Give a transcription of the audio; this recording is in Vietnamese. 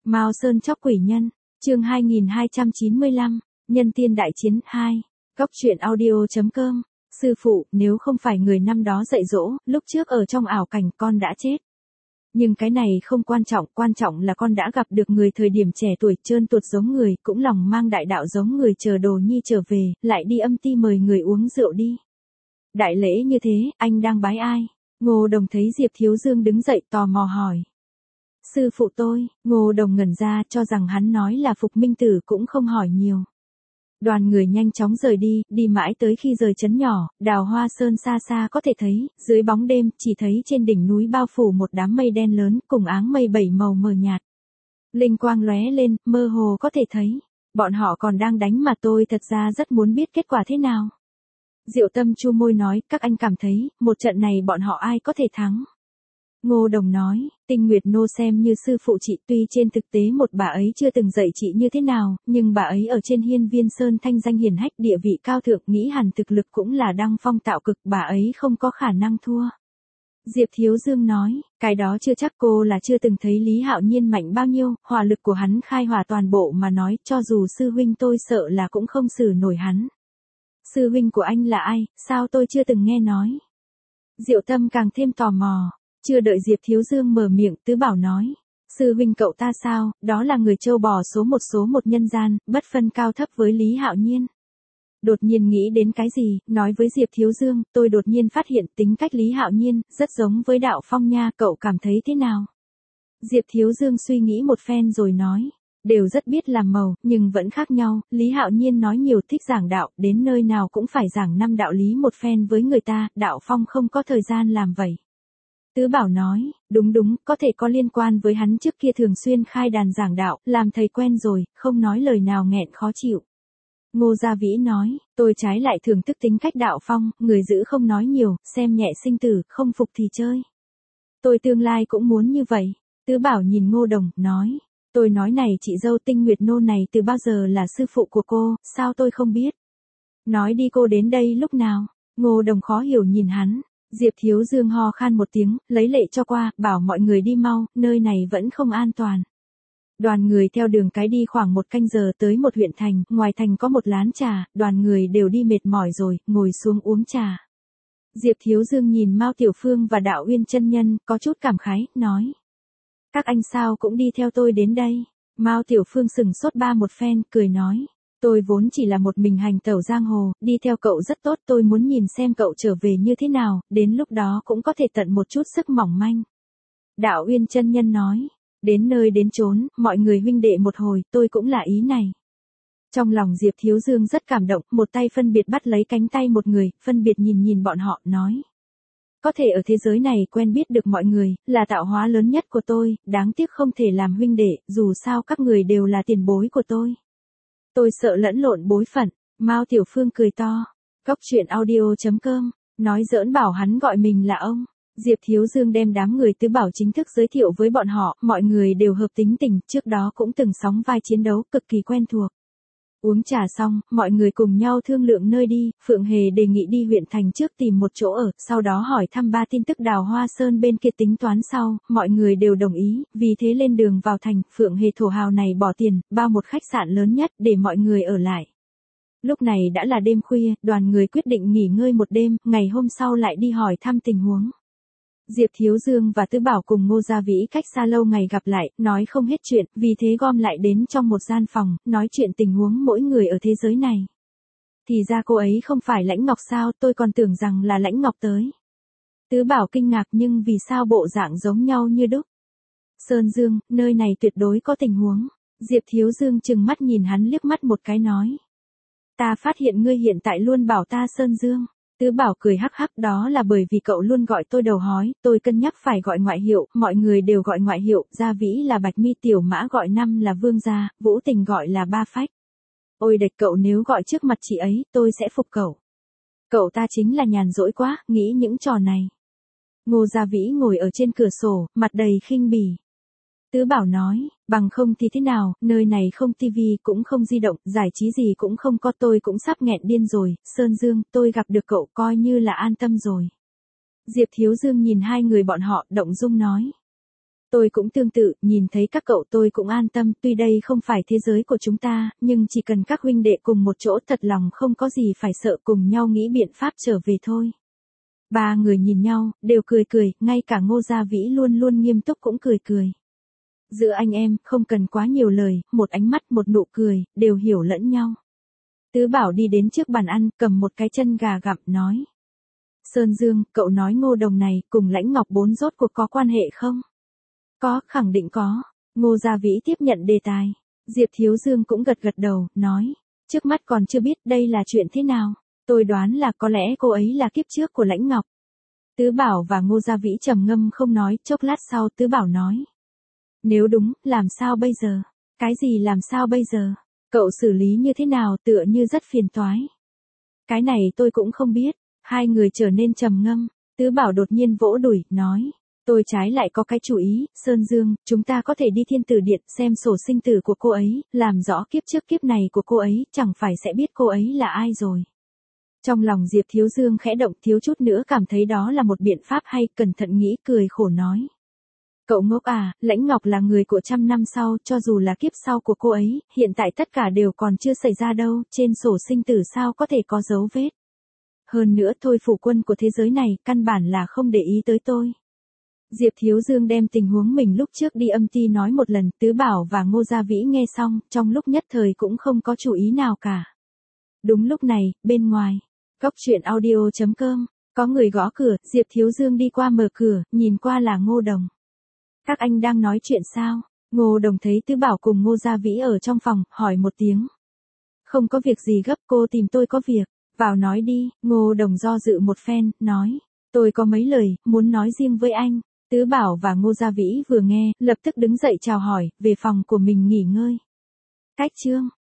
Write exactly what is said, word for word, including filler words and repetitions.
Mao Sơn chóc quỷ nhân, chương hai nghìn hai trăm chín mươi lăm, nhân tiên đại chiến hai, góc truyện audio.com, sư phụ, nếu không phải người năm đó dạy dỗ, lúc trước ở trong ảo cảnh con đã chết. Nhưng cái này không quan trọng, quan trọng là con đã gặp được người thời điểm trẻ tuổi trơn tuột giống người, cũng lòng mang đại đạo giống người chờ đồ nhi trở về, lại đi âm ti mời người uống rượu đi. Đại lễ như thế, anh đang bái ai? Ngô Đồng thấy Diệp Thiếu Dương đứng dậy tò mò hỏi. Sư phụ tôi, Ngô Đồng ngẩn ra cho rằng hắn nói là Phục Minh Tử cũng không hỏi nhiều. Đoàn người nhanh chóng rời đi, đi mãi tới khi rời trấn nhỏ, Đào Hoa Sơn xa xa có thể thấy, dưới bóng đêm, chỉ thấy trên đỉnh núi bao phủ một đám mây đen lớn, cùng áng mây bảy màu mờ nhạt. Linh quang lóe lên, mơ hồ có thể thấy, bọn họ còn đang đánh mà tôi thật ra rất muốn biết kết quả thế nào. Diệu Tâm chu môi nói, các anh cảm thấy, một trận này bọn họ ai có thể thắng. Ngô Đồng nói, Tinh Nguyệt Nô xem như sư phụ chị, tuy trên thực tế một bà ấy chưa từng dạy chị như thế nào, nhưng bà ấy ở trên Hiên Viên Sơn thanh danh hiển hách, địa vị cao thượng, nghĩ hẳn thực lực cũng là đăng phong tạo cực, bà ấy không có khả năng thua. Diệp Thiếu Dương nói, cái đó chưa chắc, cô là chưa từng thấy Lý Hạo Nhiên mạnh bao nhiêu, hỏa lực của hắn khai hỏa toàn bộ mà nói, cho dù sư huynh tôi sợ là cũng không xử nổi hắn. Sư huynh của anh là ai, sao tôi chưa từng nghe nói. Diệu Tâm càng thêm tò mò. Chưa đợi Diệp Thiếu Dương mở miệng, Tứ Bảo nói, sư huynh cậu ta sao, đó là người châu bò số một số một nhân gian, bất phân cao thấp với Lý Hạo Nhiên. Đột nhiên nghĩ đến cái gì, nói với Diệp Thiếu Dương, tôi đột nhiên phát hiện tính cách Lý Hạo Nhiên, rất giống với Đạo Phong nha, cậu cảm thấy thế nào? Diệp Thiếu Dương suy nghĩ một phen rồi nói, đều rất biết làm màu, nhưng vẫn khác nhau, Lý Hạo Nhiên nói nhiều thích giảng đạo, đến nơi nào cũng phải giảng năm đạo lý một phen với người ta, Đạo Phong không có thời gian làm vậy. Tứ Bảo nói, đúng đúng, có thể có liên quan với hắn trước kia thường xuyên khai đàn giảng đạo, làm thầy quen rồi, không nói lời nào nghẹn khó chịu. Ngô Gia Vĩ nói, tôi trái lại thường thức tính cách Đạo Phong, người giữ không nói nhiều, xem nhẹ sinh tử, không phục thì chơi. Tôi tương lai cũng muốn như vậy. Tứ Bảo nhìn Ngô Đồng, nói, tôi nói này chị dâu Tinh Nguyệt Nô này từ bao giờ là sư phụ của cô, sao tôi không biết. Nói đi, cô đến đây lúc nào? Ngô Đồng khó hiểu nhìn hắn. Diệp Thiếu Dương ho khan một tiếng, lấy lệ cho qua, bảo mọi người đi mau, nơi này vẫn không an toàn. Đoàn người theo đường cái đi khoảng một canh giờ tới một huyện thành, ngoài thành có một lán trà, đoàn người đều đi mệt mỏi rồi, ngồi xuống uống trà. Diệp Thiếu Dương nhìn Mao Tiểu Phương và Đạo Uyên chân nhân, có chút cảm khái, nói. Các anh sao cũng đi theo tôi đến đây. Mao Tiểu Phương sừng sốt ba một phen, cười nói. Tôi vốn chỉ là một mình hành tẩu giang hồ, đi theo cậu rất tốt, tôi muốn nhìn xem cậu trở về như thế nào, đến lúc đó cũng có thể tận một chút sức mỏng manh. Đạo Uyên chân nhân nói, đến nơi đến chốn, mọi người huynh đệ một hồi, tôi cũng là ý này. Trong lòng Diệp Thiếu Dương rất cảm động, một tay phân biệt bắt lấy cánh tay một người, phân biệt nhìn nhìn bọn họ, nói. Có thể ở thế giới này quen biết được mọi người, là tạo hóa lớn nhất của tôi, đáng tiếc không thể làm huynh đệ, dù sao các người đều là tiền bối của tôi. Tôi sợ lẫn lộn bối phận, Mao Tiểu Phương cười to. Góc truyện audio.com, nói giỡn bảo hắn gọi mình là ông. Diệp Thiếu Dương đem đám người Tứ Bảo chính thức giới thiệu với bọn họ, mọi người đều hợp tính tình, trước đó cũng từng sóng vai chiến đấu, cực kỳ quen thuộc. Uống trà xong, mọi người cùng nhau thương lượng nơi đi, Phượng Hề đề nghị đi huyện thành trước tìm một chỗ ở, sau đó hỏi thăm ba tin tức Đào Hoa Sơn bên kia tính toán sau, mọi người đều đồng ý, vì thế lên đường vào thành, Phượng Hề thổ hào này bỏ tiền, bao một khách sạn lớn nhất để mọi người ở lại. Lúc này đã là đêm khuya, đoàn người quyết định nghỉ ngơi một đêm, ngày hôm sau lại đi hỏi thăm tình huống. Diệp Thiếu Dương và Tứ Bảo cùng Ngô Gia Vĩ cách xa lâu ngày gặp lại, nói không hết chuyện, vì thế gom lại đến trong một gian phòng, nói chuyện tình huống mỗi người ở thế giới này. Thì ra cô ấy không phải Lãnh Ngọc sao, tôi còn tưởng rằng là Lãnh Ngọc tới. Tứ Bảo kinh ngạc, nhưng vì sao bộ dạng giống nhau như đúc. Sơn Dương, nơi này tuyệt đối có tình huống. Diệp Thiếu Dương trừng mắt nhìn hắn liếc mắt một cái nói. Ta phát hiện ngươi hiện tại luôn bảo ta Sơn Dương. Tứ Bảo cười hắc hắc, đó là bởi vì cậu luôn gọi tôi đầu hói, tôi cân nhắc phải gọi ngoại hiệu, mọi người đều gọi ngoại hiệu, Gia Vĩ là Bạch Mi, Tiểu Mã gọi năm là Vương Gia, Vũ Tình gọi là Ba Phách. Ôi đệt, cậu nếu gọi trước mặt chị ấy, tôi sẽ phục cậu. Cậu ta chính là nhàn rỗi quá, nghĩ những trò này. Ngô Gia Vĩ ngồi ở trên cửa sổ, mặt đầy khinh bỉ. Tứ Bảo nói, bằng không thì thế nào, nơi này không tivi cũng không di động, giải trí gì cũng không có, tôi cũng sắp nghẹn điên rồi, Sơn Dương, tôi gặp được cậu coi như là an tâm rồi. Diệp Thiếu Dương nhìn hai người bọn họ, động dung nói. Tôi cũng tương tự, nhìn thấy các cậu tôi cũng an tâm, tuy đây không phải thế giới của chúng ta, nhưng chỉ cần các huynh đệ cùng một chỗ thật lòng không có gì phải sợ, cùng nhau nghĩ biện pháp trở về thôi. Ba người nhìn nhau, đều cười cười, ngay cả Ngô Gia Vĩ luôn luôn nghiêm túc cũng cười cười. Giữa anh em, không cần quá nhiều lời, một ánh mắt một nụ cười, đều hiểu lẫn nhau. Tứ Bảo đi đến trước bàn ăn, cầm một cái chân gà gặm, nói. Sơn Dương, cậu nói Ngô Đồng này, cùng Lãnh Ngọc Bốn rốt cuộc có quan hệ không? Có, khẳng định có. Ngô Gia Vĩ tiếp nhận đề tài. Diệp Thiếu Dương cũng gật gật đầu, nói. Trước mắt còn chưa biết đây là chuyện thế nào. Tôi đoán là có lẽ cô ấy là kiếp trước của Lãnh Ngọc. Tứ Bảo và Ngô Gia Vĩ trầm ngâm không nói, chốc lát sau Tứ Bảo nói. Nếu đúng, làm sao bây giờ? Cái gì làm sao bây giờ? Cậu xử lý như thế nào, tựa như rất phiền toái. Cái này tôi cũng không biết. Hai người trở nên trầm ngâm. Tứ Bảo đột nhiên vỗ đùi, nói. Tôi trái lại có cái chủ ý, Sơn Dương, chúng ta có thể đi Thiên Tử Điện xem sổ sinh tử của cô ấy, làm rõ kiếp trước kiếp này của cô ấy, chẳng phải sẽ biết cô ấy là ai rồi. Trong lòng Diệp Thiếu Dương khẽ động, thiếu chút nữa cảm thấy đó là một biện pháp hay, cẩn thận nghĩ cười khổ nói. Cậu ngốc à, Lãnh Ngọc là người của trăm năm sau, cho dù là kiếp sau của cô ấy, hiện tại tất cả đều còn chưa xảy ra đâu, trên sổ sinh tử sao có thể có dấu vết. Hơn nữa thôi phủ quân của thế giới này, căn bản là không để ý tới tôi. Diệp Thiếu Dương đem tình huống mình lúc trước đi âm ty nói một lần, Tứ Bảo và Ngô Gia Vĩ nghe xong, trong lúc nhất thời cũng không có chủ ý nào cả. Đúng lúc này, bên ngoài, Cóc truyện audio chấm com, có người gõ cửa, Diệp Thiếu Dương đi qua mở cửa, nhìn qua là Ngô Đồng. Các anh đang nói chuyện sao? Ngô Đồng thấy Tứ Bảo cùng Ngô Gia Vĩ ở trong phòng, hỏi một tiếng. Không có việc gì gấp, cô tìm tôi có việc, vào nói đi. Ngô Đồng do dự một phen, nói. Tôi có mấy lời, muốn nói riêng với anh. Tứ Bảo và Ngô Gia Vĩ vừa nghe, lập tức đứng dậy chào hỏi, về phòng của mình nghỉ ngơi. Cách chương